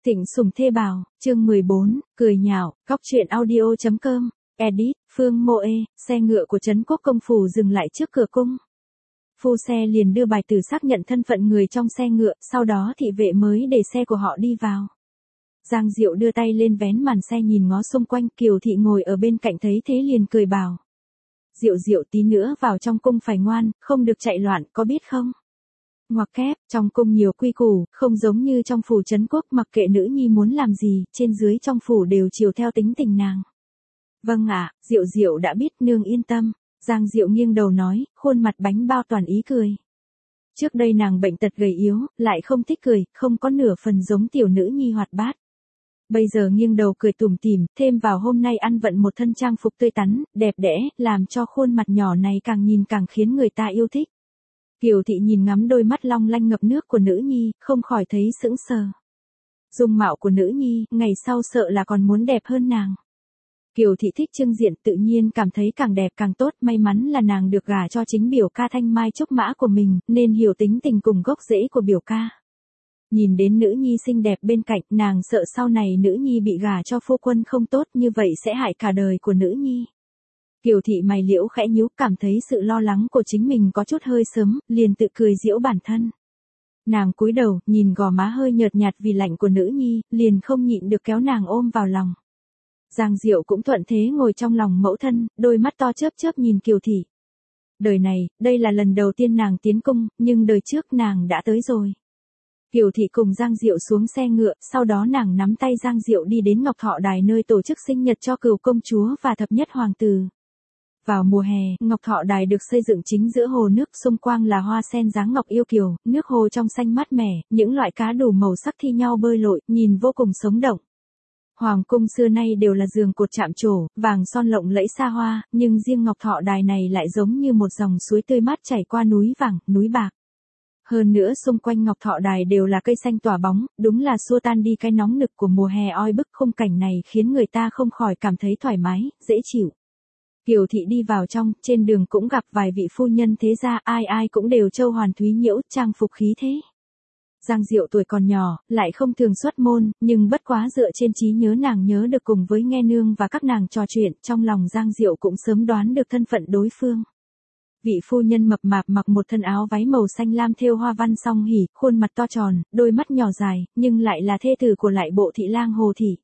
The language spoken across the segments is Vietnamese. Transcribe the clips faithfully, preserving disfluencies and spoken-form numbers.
Thịnh Sủng Thê Bảo, chương mười bốn, cười nhạo, góc truyện audio chấm com, edit, Phương Mộ Ê, xe ngựa của Trấn Quốc công phủ dừng lại trước cửa cung. Phu xe liền đưa bài tử xác nhận thân phận người trong xe ngựa, sau đó thị vệ mới để xe của họ đi vào. Giang Diệu đưa tay lên vén màn xe nhìn ngó xung quanh, Kiều Thị ngồi ở bên cạnh thấy thế liền cười bảo. Diệu Diệu tí nữa vào trong cung phải ngoan, không được chạy loạn, có biết không? Ngoặc kép, trong cung nhiều quy củ, không giống như trong phủ Trấn Quốc, mặc kệ nữ nhi muốn làm gì, trên dưới trong phủ đều chiều theo tính tình nàng. Vâng ạ, Diệu Diệu đã biết, nương yên tâm. Giang Diệu nghiêng đầu nói, khuôn mặt bánh bao toàn ý cười. Trước đây nàng bệnh tật gầy yếu, lại không thích cười, không có nửa phần giống tiểu nữ nhi hoạt bát. Bây giờ nghiêng đầu cười tủm tỉm, thêm vào hôm nay ăn vận một thân trang phục tươi tắn, đẹp đẽ, làm cho khuôn mặt nhỏ này càng nhìn càng khiến người ta yêu thích. Kiều Thị nhìn ngắm đôi mắt long lanh ngập nước của nữ nhi, không khỏi thấy sững sờ. Dung mạo của nữ nhi, ngày sau sợ là còn muốn đẹp hơn nàng. Kiều Thị thích trưng diện, tự nhiên cảm thấy càng đẹp càng tốt, may mắn là nàng được gả cho chính biểu ca Thanh Mai Trúc Mã của mình, nên hiểu tính tình cùng gốc rễ của biểu ca. Nhìn đến nữ nhi xinh đẹp bên cạnh, nàng sợ sau này nữ nhi bị gả cho phu quân không tốt, như vậy sẽ hại cả đời của nữ nhi. Kiều Thị mày liễu khẽ nhíu, cảm thấy sự lo lắng của chính mình có chút hơi sớm, liền tự cười giễu bản thân. Nàng cúi đầu, nhìn gò má hơi nhợt nhạt vì lạnh của nữ nhi, liền không nhịn được kéo nàng ôm vào lòng. Giang Diệu cũng thuận thế ngồi trong lòng mẫu thân, đôi mắt to chớp chớp nhìn Kiều Thị. Đời này, đây là lần đầu tiên nàng tiến cung, nhưng đời trước nàng đã tới rồi. Kiều Thị cùng Giang Diệu xuống xe ngựa, sau đó nàng nắm tay Giang Diệu đi đến Ngọc Thọ Đài nơi tổ chức sinh nhật cho cửu công chúa và thập nhất hoàng tử. Vào mùa hè, Ngọc Thọ Đài được xây dựng chính giữa hồ nước, xung quanh là hoa sen dáng ngọc yêu kiều, nước hồ trong xanh mát mẻ, những loại cá đủ màu sắc thi nhau bơi lội, nhìn vô cùng sống động. Hoàng cung xưa nay đều là giường cột chạm trổ, vàng son lộng lẫy xa hoa, nhưng riêng Ngọc Thọ Đài này lại giống như một dòng suối tươi mát chảy qua núi vàng, núi bạc. Hơn nữa xung quanh Ngọc Thọ Đài đều là cây xanh tỏa bóng, đúng là xua tan đi cái nóng nực của mùa hè oi bức, khung cảnh này khiến người ta không khỏi cảm thấy thoải mái, dễ chịu. Kiều Thị đi vào trong, trên đường cũng gặp vài vị phu nhân thế gia, ai ai cũng đều châu hoàn thúy nhiễu, trang phục khí thế. Giang Diệu tuổi còn nhỏ, lại không thường xuất môn, nhưng bất quá dựa trên trí nhớ nàng nhớ được cùng với nghe nương và các nàng trò chuyện, trong lòng Giang Diệu cũng sớm đoán được thân phận đối phương. Vị phu nhân mập mạp mặc một thân áo váy màu xanh lam thêu hoa văn song hỉ, khuôn mặt to tròn, đôi mắt nhỏ dài, nhưng lại là thê tử của lại bộ thị lang Hồ Thị.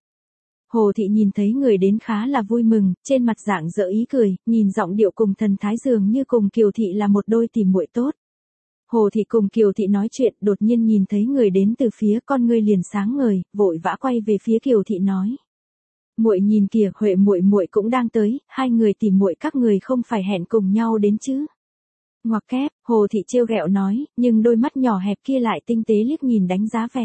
Hồ Thị nhìn thấy người đến khá là vui mừng, trên mặt rạng rỡ ý cười, nhìn giọng điệu cùng thần thái dường như cùng Kiều Thị là một đôi tỉ muội tốt. Hồ Thị cùng Kiều Thị nói chuyện, đột nhiên nhìn thấy người đến từ phía, con ngươi liền sáng ngời, vội vã quay về phía Kiều Thị nói: "Muội nhìn kìa, Huệ muội muội cũng đang tới, hai người tỉ muội các người không phải hẹn cùng nhau đến chứ?" Ngoặc kép, Hồ Thị trêu ghẹo nói, nhưng đôi mắt nhỏ hẹp kia lại tinh tế liếc nhìn đánh giá vẻ.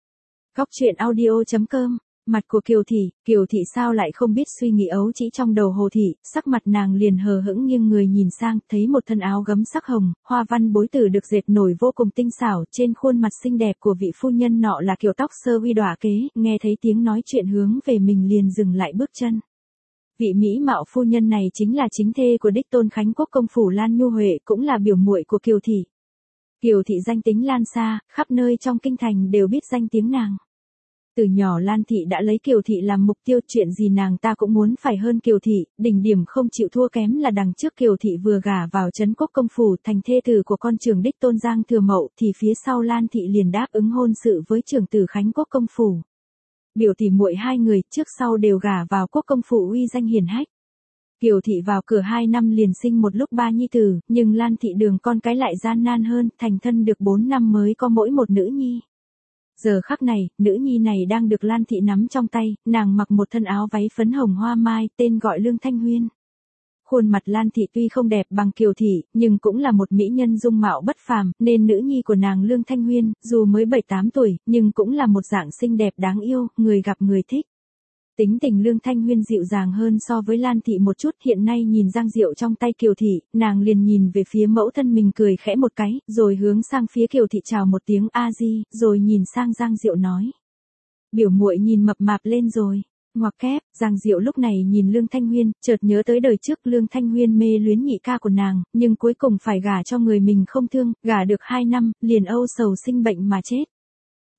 Góc truyện audio chấm com. Mặt của Kiều Thị, Kiều Thị sao lại không biết suy nghĩ ấu trĩ trong đầu Hồ Thị, sắc mặt nàng liền hờ hững nghiêng người nhìn sang, thấy một thân áo gấm sắc hồng, hoa văn bối tử được dệt nổi vô cùng tinh xảo, trên khuôn mặt xinh đẹp của vị phu nhân nọ là kiểu tóc sơ uy đọa kế, nghe thấy tiếng nói chuyện hướng về mình liền dừng lại bước chân. Vị mỹ mạo phu nhân này chính là chính thê của đích tôn Khánh Quốc công phủ Lan Nhu Huệ, cũng là biểu muội của Kiều Thị. Kiều Thị danh tính lan xa, khắp nơi trong kinh thành đều biết danh tiếng nàng. Từ nhỏ Lan Thị đã lấy Kiều Thị làm mục tiêu, chuyện gì nàng ta cũng muốn phải hơn Kiều Thị, đỉnh điểm không chịu thua kém là đằng trước Kiều Thị vừa gả vào Trấn Quốc công phủ thành thê tử của con trưởng đích tôn Giang Thừa Mậu, thì phía sau Lan Thị liền đáp ứng hôn sự với trưởng tử Khánh Quốc công phủ. Biểu tỷ muội hai người trước sau đều gả vào Quốc công phủ uy danh hiển hách. Kiều Thị vào cửa hai năm liền sinh một lúc ba nhi tử, nhưng Lan Thị đường con cái lại gian nan hơn, thành thân được bốn năm mới có mỗi một nữ nhi. Giờ khắc này, nữ nhi này đang được Lan Thị nắm trong tay, nàng mặc một thân áo váy phấn hồng hoa mai, tên gọi Lương Thanh Huyên. Khuôn mặt Lan Thị tuy không đẹp bằng Kiều Thị, nhưng cũng là một mỹ nhân dung mạo bất phàm, nên nữ nhi của nàng Lương Thanh Huyên, dù mới bảy tám tuổi, nhưng cũng là một dạng xinh đẹp đáng yêu, người gặp người thích. Tính tình Lương Thanh Huyên dịu dàng hơn so với Lan Thị một chút, hiện nay nhìn Giang Diệu trong tay Kiều Thị, nàng liền nhìn về phía mẫu thân mình cười khẽ một cái, rồi hướng sang phía Kiều Thị chào một tiếng a di, rồi nhìn sang Giang Diệu nói: "Biểu muội nhìn mập mạp lên rồi." Ngoặc kép, Giang Diệu lúc này nhìn Lương Thanh Huyên, chợt nhớ tới đời trước Lương Thanh Huyên mê luyến nhị ca của nàng, nhưng cuối cùng phải gả cho người mình không thương, gả được hai năm, liền âu sầu sinh bệnh mà chết.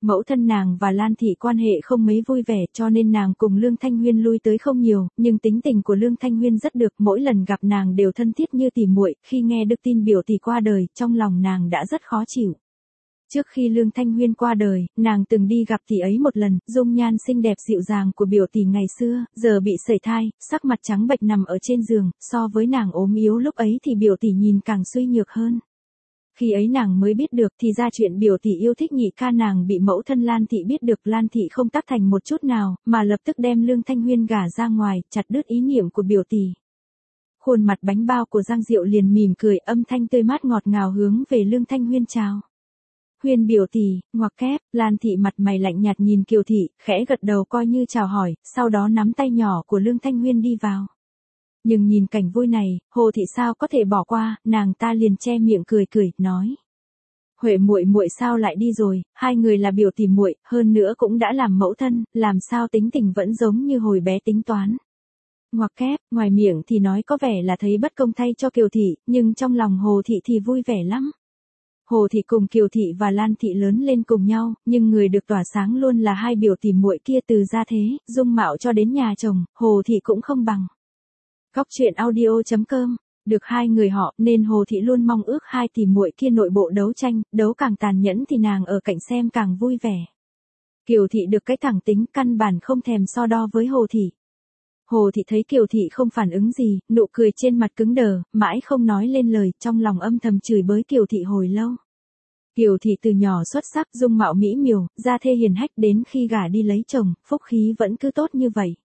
Mẫu thân nàng và Lan Thị quan hệ không mấy vui vẻ cho nên nàng cùng Lương Thanh Huyên lui tới không nhiều, nhưng tính tình của Lương Thanh Huyên rất được, mỗi lần gặp nàng đều thân thiết như tỉ muội. Khi nghe được tin biểu tỷ qua đời, trong lòng nàng đã rất khó chịu. Trước khi Lương Thanh Huyên qua đời, nàng từng đi gặp tỷ ấy một lần, dung nhan xinh đẹp dịu dàng của biểu tỷ ngày xưa, giờ bị sẩy thai, sắc mặt trắng bệch nằm ở trên giường, so với nàng ốm yếu lúc ấy thì biểu tỷ nhìn càng suy nhược hơn. Khi ấy nàng mới biết được thì ra chuyện biểu tỷ yêu thích nhị ca nàng bị mẫu thân Lan Thị biết được, Lan Thị không tác thành một chút nào, mà lập tức đem Lương Thanh Huyên gả ra ngoài, chặt đứt ý niệm của biểu tỷ. Khuôn mặt bánh bao của Giang Diệu liền mỉm cười, âm thanh tươi mát ngọt ngào hướng về Lương Thanh Huyên chào. Huyên biểu tỷ, ngoặc kép. Lan Thị mặt mày lạnh nhạt nhìn Kiều Thị, khẽ gật đầu coi như chào hỏi, sau đó nắm tay nhỏ của Lương Thanh Huyên đi vào. Nhưng nhìn cảnh vui này, Hồ Thị sao có thể bỏ qua, nàng ta liền che miệng cười cười, nói: Huệ muội muội sao lại đi rồi, hai người là biểu tỷ muội, hơn nữa cũng đã làm mẫu thân, làm sao tính tình vẫn giống như hồi bé tính toán. Ngoặc kép, ngoài miệng thì nói có vẻ là thấy bất công thay cho Kiều Thị, nhưng trong lòng Hồ Thị thì vui vẻ lắm. Hồ Thị cùng Kiều Thị và Lan Thị lớn lên cùng nhau, nhưng người được tỏa sáng luôn là hai biểu tỷ muội kia, từ gia thế, dung mạo cho đến nhà chồng, Hồ Thị cũng không bằng. Góc truyện audio chấm com. Được hai người họ nên Hồ Thị luôn mong ước hai tỷ muội kia nội bộ đấu tranh, đấu càng tàn nhẫn thì nàng ở cạnh xem càng vui vẻ. Kiều Thị được cái thẳng tính, căn bản không thèm so đo với Hồ Thị. Hồ Thị thấy Kiều Thị không phản ứng gì, nụ cười trên mặt cứng đờ, mãi không nói lên lời, trong lòng âm thầm chửi bới Kiều Thị hồi lâu. Kiều Thị từ nhỏ xuất sắc, dung mạo mỹ miều, gia thê hiền hách, đến khi gả đi lấy chồng, phúc khí vẫn cứ tốt như vậy.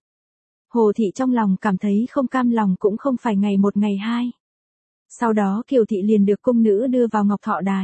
Hồ Thị trong lòng cảm thấy không cam lòng cũng không phải ngày một ngày hai. Sau đó Kiều Thị liền được cung nữ đưa vào Ngọc Thọ Đài.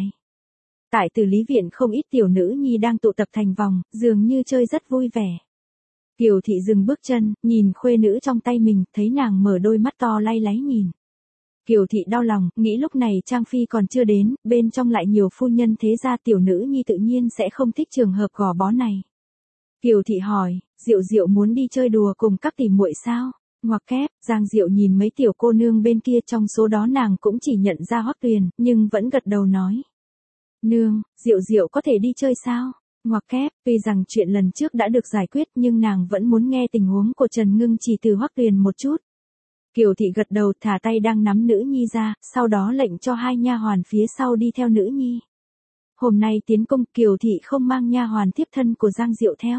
Tại Từ Lý Viện không ít tiểu nữ nhi đang tụ tập thành vòng, dường như chơi rất vui vẻ. Kiều Thị dừng bước chân, nhìn khuê nữ trong tay mình, thấy nàng mở đôi mắt to lay láy nhìn. Kiều Thị đau lòng, nghĩ lúc này Trang Phi còn chưa đến, bên trong lại nhiều phu nhân thế gia, tiểu nữ nhi tự nhiên sẽ không thích trường hợp gò bó này. Kiều Thị hỏi, Diệu Diệu muốn đi chơi đùa cùng các tỷ muội sao? Ngoặc kép, Giang Diệu nhìn mấy tiểu cô nương bên kia, trong số đó nàng cũng chỉ nhận ra Hoắc Tuyền, nhưng vẫn gật đầu nói. Nương, Diệu Diệu có thể đi chơi sao? Ngoặc kép, tuy rằng chuyện lần trước đã được giải quyết nhưng nàng vẫn muốn nghe tình huống của Trần Ngưng Trì từ Hoắc Tuyền một chút. Kiều Thị gật đầu, thả tay đang nắm nữ nhi ra, sau đó lệnh cho hai nha hoàn phía sau đi theo nữ nhi. Hôm nay tiến cung, Kiều Thị không mang nha hoàn tiếp thân của Giang Diệu theo.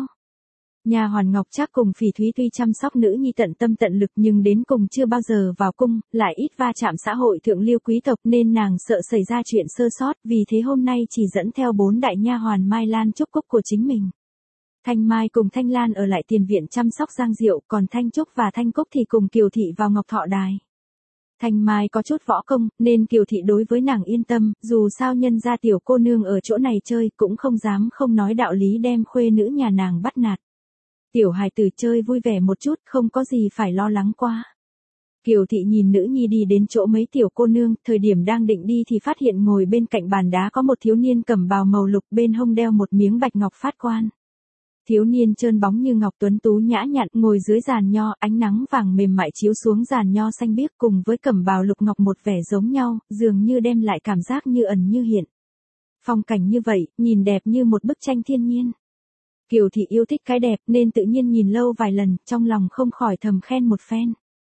Nha hoàn Ngọc Trác cùng Phỉ Thúy tuy chăm sóc nữ nhi tận tâm tận lực nhưng đến cùng chưa bao giờ vào cung, lại ít va chạm xã hội thượng lưu quý tộc nên nàng sợ xảy ra chuyện sơ sót, vì thế hôm nay chỉ dẫn theo bốn đại nha hoàn Mai Lan Trúc Cúc của chính mình. Thanh Mai cùng Thanh Lan ở lại tiền viện chăm sóc Giang Diệu, còn Thanh Trúc và Thanh Cúc thì cùng Kiều Thị vào Ngọc Thọ Đài. Thanh Mai có chút võ công, nên Kiều Thị đối với nàng yên tâm, dù sao nhân gia tiểu cô nương ở chỗ này chơi cũng không dám không nói đạo lý đem khuê nữ nhà nàng bắt nạt. Tiểu hài tử chơi vui vẻ một chút, không có gì phải lo lắng quá. Kiều Thị nhìn nữ nhi đi đến chỗ mấy tiểu cô nương, thời điểm đang định đi thì phát hiện ngồi bên cạnh bàn đá có một thiếu niên cẩm bào màu lục, bên hông đeo một miếng bạch ngọc phát quan. Thiếu niên trơn bóng như ngọc, tuấn tú nhã nhặn, ngồi dưới giàn nho, ánh nắng vàng mềm mại chiếu xuống giàn nho xanh biếc, cùng với cẩm bào lục ngọc một vẻ giống nhau, dường như đem lại cảm giác như ẩn như hiện. Phong cảnh như vậy, nhìn đẹp như một bức tranh thiên nhiên. Kiều Thị yêu thích cái đẹp nên tự nhiên nhìn lâu vài lần, trong lòng không khỏi thầm khen một phen.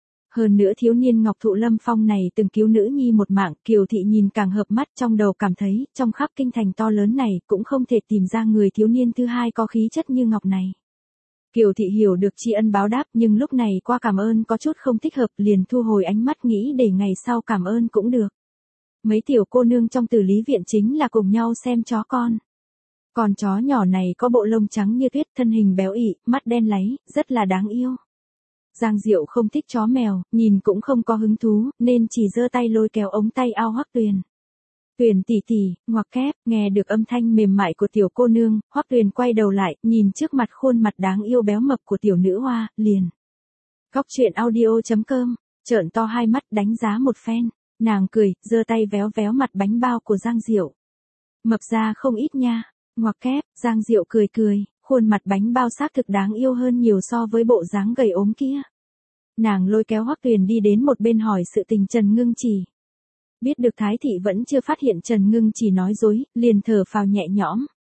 Hơn nữa thiếu niên Ngọc Thụ Lâm Phong này từng cứu nữ nhi một mạng, Kiều Thị nhìn càng hợp mắt, trong đầu cảm thấy, trong khắp kinh thành to lớn này, cũng không thể tìm ra người thiếu niên thứ hai có khí chất như Ngọc này. Kiều Thị hiểu được tri ân báo đáp, nhưng lúc này qua cảm ơn có chút không thích hợp, liền thu hồi ánh mắt, nghĩ để ngày sau cảm ơn cũng được. Mấy tiểu cô nương trong Từ Lý Viện chính là cùng nhau xem chó con. Con chó nhỏ này có bộ lông trắng như tuyết, thân hình béo ị, mắt đen láy, rất là đáng yêu. Giang Diệu không thích chó mèo, nhìn cũng không có hứng thú, nên chỉ giơ tay lôi kéo ống tay áo Hoắc Tuyền. Tuyền tỷ tỷ, ngoặc kép, nghe được âm thanh mềm mại của tiểu cô nương, Hoắc Tuyền quay đầu lại, nhìn trước mặt khuôn mặt đáng yêu béo mập của tiểu nữ hoa, liền. Góc truyện audio chấm com, trợn to hai mắt đánh giá một phen, nàng cười, giơ tay véo véo mặt bánh bao của Giang Diệu. Mập ra không ít nha. Ngoặc kép, Giang Diệu cười cười, khuôn mặt bánh bao xác thực đáng yêu hơn nhiều so với bộ dáng gầy ốm kia. Nàng lôi kéo Hoắc Tuyền đi đến một bên hỏi sự tình Trần Ngưng Trì. Biết được Thái Thị vẫn chưa phát hiện Trần Ngưng Trì nói dối, liền thở phào nhẹ nhõm.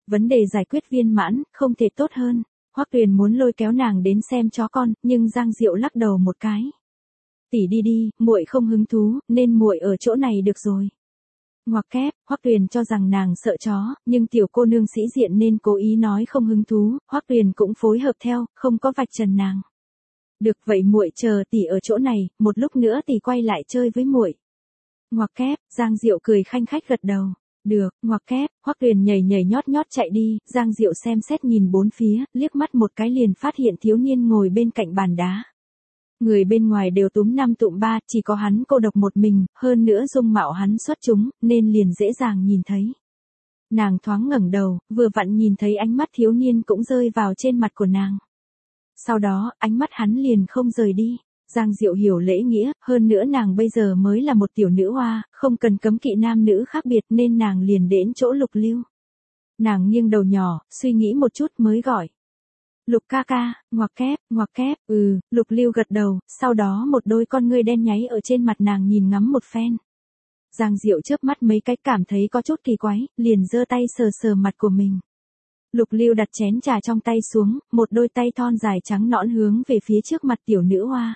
Vấn đề giải quyết viên mãn, không thể tốt hơn. Hoắc Tuyền muốn lôi kéo nàng đến xem chó con, nhưng Giang Diệu lắc đầu một cái. Tỷ đi đi, muội không hứng thú, nên muội ở chỗ này được rồi. Ngoặc kép, Hoắc Tuyền cho rằng nàng sợ chó, nhưng tiểu cô nương sĩ diện nên cố ý nói không hứng thú, Hoắc Tuyền cũng phối hợp theo, không có vạch trần nàng. Được vậy muội chờ tỷ ở chỗ này, một lúc nữa tỷ quay lại chơi với muội. Ngoặc kép, Giang Diệu cười khanh khách gật đầu. Được, ngoặc kép, Hoắc Tuyền nhảy nhảy nhót nhót chạy đi, Giang Diệu xem xét nhìn bốn phía, liếc mắt một cái liền phát hiện thiếu niên ngồi bên cạnh bàn đá. Người bên ngoài đều túm năm tụm ba, chỉ có hắn cô độc một mình, hơn nữa dung mạo hắn xuất chúng, nên liền dễ dàng nhìn thấy. Nàng thoáng ngẩng đầu, vừa vặn nhìn thấy ánh mắt thiếu niên cũng rơi vào trên mặt của nàng. Sau đó, ánh mắt hắn liền không rời đi. Giang Diệu hiểu lễ nghĩa, hơn nữa nàng bây giờ mới là một tiểu nữ hoa, không cần cấm kỵ nam nữ khác biệt nên nàng liền đến chỗ Lục Lưu. Nàng nghiêng đầu nhỏ, suy nghĩ một chút mới gọi. Lục ca ca, ngoặc kép, ngoặc kép, ừ, Lục Lưu gật đầu, sau đó một đôi con ngươi đen nháy ở trên mặt nàng nhìn ngắm một phen. Giang Diệu chớp mắt mấy cái cảm thấy có chút kỳ quái, liền giơ tay sờ sờ mặt của mình. Lục Lưu đặt chén trà trong tay xuống, một đôi tay thon dài trắng nõn hướng về phía trước mặt tiểu nữ hoa.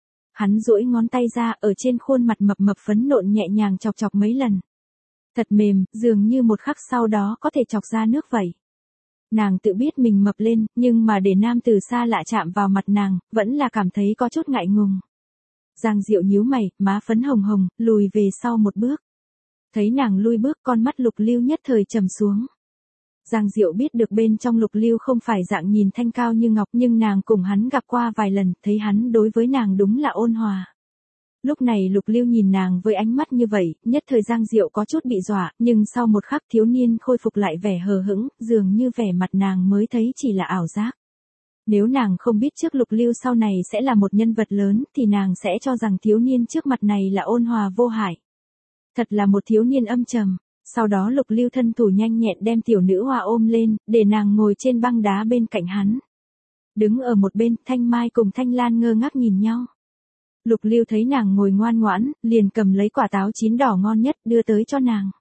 Hắn duỗi ngón tay ra ở trên khuôn mặt mập mập phấn nộn nhẹ nhàng chọc chọc mấy lần. Thật mềm, dường như một khắc sau đó có thể chọc ra nước vậy. Nàng tự biết mình mập lên, nhưng mà để nam từ xa lạ chạm vào mặt nàng, vẫn là cảm thấy có chút ngại ngùng. Giang Diệu nhíu mày, má phấn hồng hồng, lùi về sau một bước. Thấy nàng lui bước, con mắt Lục Lưu nhất thời trầm xuống. Giang Diệu biết được bên trong Lục Lưu không phải dạng nhìn thanh cao như ngọc, nhưng nàng cùng hắn gặp qua vài lần, thấy hắn đối với nàng đúng là ôn hòa. Lúc này Lục Lưu nhìn nàng với ánh mắt như vậy, nhất thời Giang Diệu có chút bị dọa, nhưng sau một khắc thiếu niên khôi phục lại vẻ hờ hững, dường như vẻ mặt nàng mới thấy chỉ là ảo giác. Nếu nàng không biết trước Lục Lưu sau này sẽ là một nhân vật lớn, thì nàng sẽ cho rằng thiếu niên trước mặt này là ôn hòa vô hại. Thật là một thiếu niên âm trầm. Sau đó Lục Lưu thân thủ nhanh nhẹn đem tiểu nữ hoa ôm lên, để nàng ngồi trên băng đá bên cạnh hắn. Đứng ở một bên, Thanh Mai cùng Thanh Lan ngơ ngác nhìn nhau. Lục Lưu thấy nàng ngồi ngoan ngoãn, liền cầm lấy quả táo chín đỏ ngon nhất đưa tới cho nàng.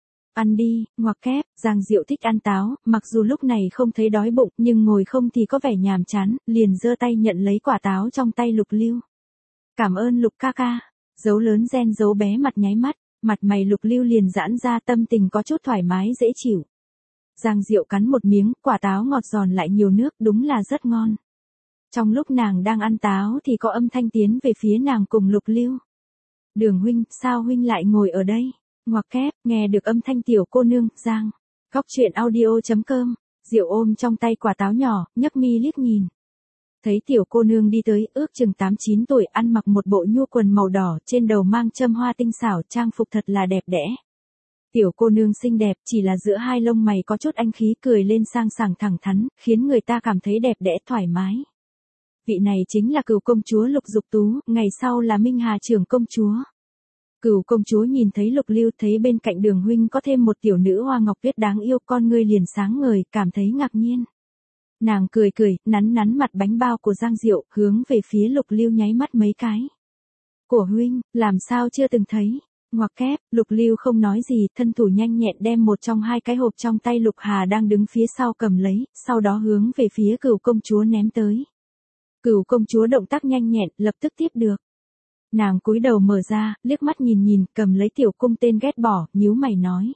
Ăn đi, ngoặc kép, Giang Diệu thích ăn táo, mặc dù lúc này không thấy đói bụng, nhưng ngồi không thì có vẻ nhàm chán, liền giơ tay nhận lấy quả táo trong tay Lục Lưu. Cảm ơn Lục ca ca, dấu lớn gen dấu bé mặt nháy mắt. Mặt mày Lục Lưu liền giãn ra, tâm tình có chút thoải mái dễ chịu. Giang Diệu cắn một miếng, quả táo ngọt giòn lại nhiều nước, đúng là rất ngon. Trong lúc nàng đang ăn táo thì có âm thanh tiến về phía nàng cùng Lục Lưu. Đường huynh, sao huynh lại ngồi ở đây? Ngoặc kép, nghe được âm thanh tiểu cô nương, Giang. Góc truyện audio chấm com, Diệu ôm trong tay quả táo nhỏ, nhấc mi liếc nhìn. Thấy tiểu cô nương đi tới, ước chừng tám chín tuổi, ăn mặc một bộ nhu quần màu đỏ, trên đầu mang châm hoa tinh xảo, trang phục thật là đẹp đẽ. Tiểu cô nương xinh đẹp, chỉ là giữa hai lông mày có chút anh khí, cười lên sang sảng thẳng thắn, khiến người ta cảm thấy đẹp đẽ thoải mái. Vị này chính là Cửu công chúa Lục Dục Tú, ngày sau là Minh Hà trưởng công chúa. Cửu công chúa nhìn thấy Lục Lưu, thấy bên cạnh Đường huynh có thêm một tiểu nữ hoa ngọc tuyết đáng yêu, con ngươi liền sáng ngời, cảm thấy ngạc nhiên. Nàng cười cười, nắn nắn mặt bánh bao của Giang Diệu, hướng về phía Lục Lưu nháy mắt mấy cái. Của huynh, làm sao chưa từng thấy? Ngoặc kép, Lục Lưu không nói gì, thân thủ nhanh nhẹn đem một trong hai cái hộp trong tay Lục Hà đang đứng phía sau cầm lấy, sau đó hướng về phía Cửu công chúa ném tới. Cửu công chúa động tác nhanh nhẹn, lập tức tiếp được. Nàng cúi đầu mở ra, liếc mắt nhìn nhìn, cầm lấy tiểu cung tên ghét bỏ, nhíu mày nói.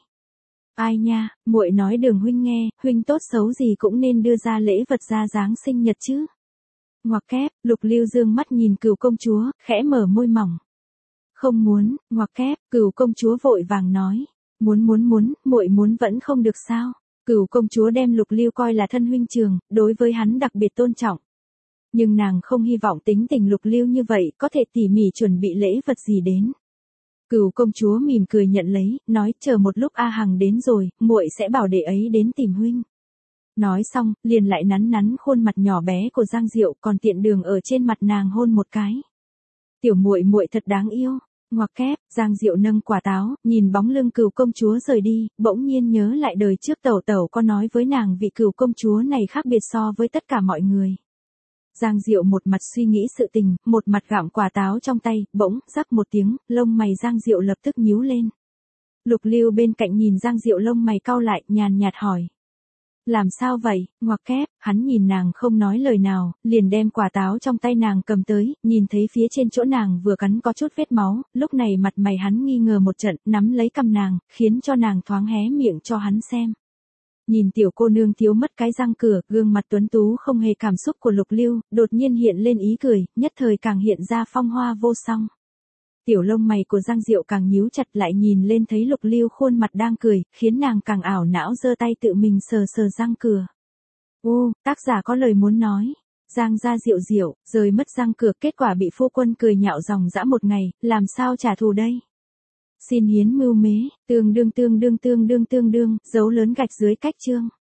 Ai nha, muội nói Đường huynh nghe, huynh tốt xấu gì cũng nên đưa ra lễ vật ra dáng sinh nhật chứ. Ngoặc kép, Lục Lưu dương mắt nhìn Cửu công chúa, khẽ mở môi mỏng. Không muốn, ngoặc kép, Cửu công chúa vội vàng nói. Muốn muốn muốn, muội muốn vẫn không được sao. Cửu công chúa đem Lục Lưu coi là thân huynh trường, đối với hắn đặc biệt tôn trọng. Nhưng nàng không hy vọng tính tình Lục Lưu như vậy có thể tỉ mỉ chuẩn bị lễ vật gì đến. Cửu công chúa mỉm cười nhận lấy, nói chờ một lúc A Hằng đến rồi, muội sẽ bảo đệ ấy đến tìm huynh. Nói xong, liền lại nắn nắn khuôn mặt nhỏ bé của Giang Diệu, còn tiện đường ở trên mặt nàng hôn một cái. Tiểu muội muội thật đáng yêu. Ngoặc kép, Giang Diệu nâng quả táo, nhìn bóng lưng Cửu công chúa rời đi, bỗng nhiên nhớ lại đời trước tẩu tẩu có nói với nàng vị Cửu công chúa này khác biệt so với tất cả mọi người. Giang Diệu một mặt suy nghĩ sự tình, một mặt gặm quả táo trong tay, bỗng, rắc một tiếng, lông mày Giang Diệu lập tức nhíu lên. Lục Lưu bên cạnh nhìn Giang Diệu lông mày cau lại, nhàn nhạt hỏi. Làm sao vậy, ngoặc kép, hắn nhìn nàng không nói lời nào, liền đem quả táo trong tay nàng cầm tới, nhìn thấy phía trên chỗ nàng vừa cắn có chút vết máu, lúc này mặt mày hắn nghi ngờ một trận, nắm lấy cầm nàng, khiến cho nàng thoáng hé miệng cho hắn xem. Nhìn tiểu cô nương thiếu mất cái răng cửa, gương mặt tuấn tú không hề cảm xúc của Lục Lưu, đột nhiên hiện lên ý cười, nhất thời càng hiện ra phong hoa vô song. Tiểu lông mày của Giang Diệu càng nhíu chặt lại nhìn lên thấy Lục Lưu khuôn mặt đang cười, khiến nàng càng ảo não giơ tay tự mình sờ sờ răng cửa. Ô, tác giả có lời muốn nói. Giang gia Diệu Diệu, rời mất răng cửa, kết quả bị phu quân cười nhạo dòng dã một ngày, làm sao trả thù đây? Xin hiến mưu mế, tương đương tương đương tương đương tương đương, dấu lớn gạch dưới cách chương.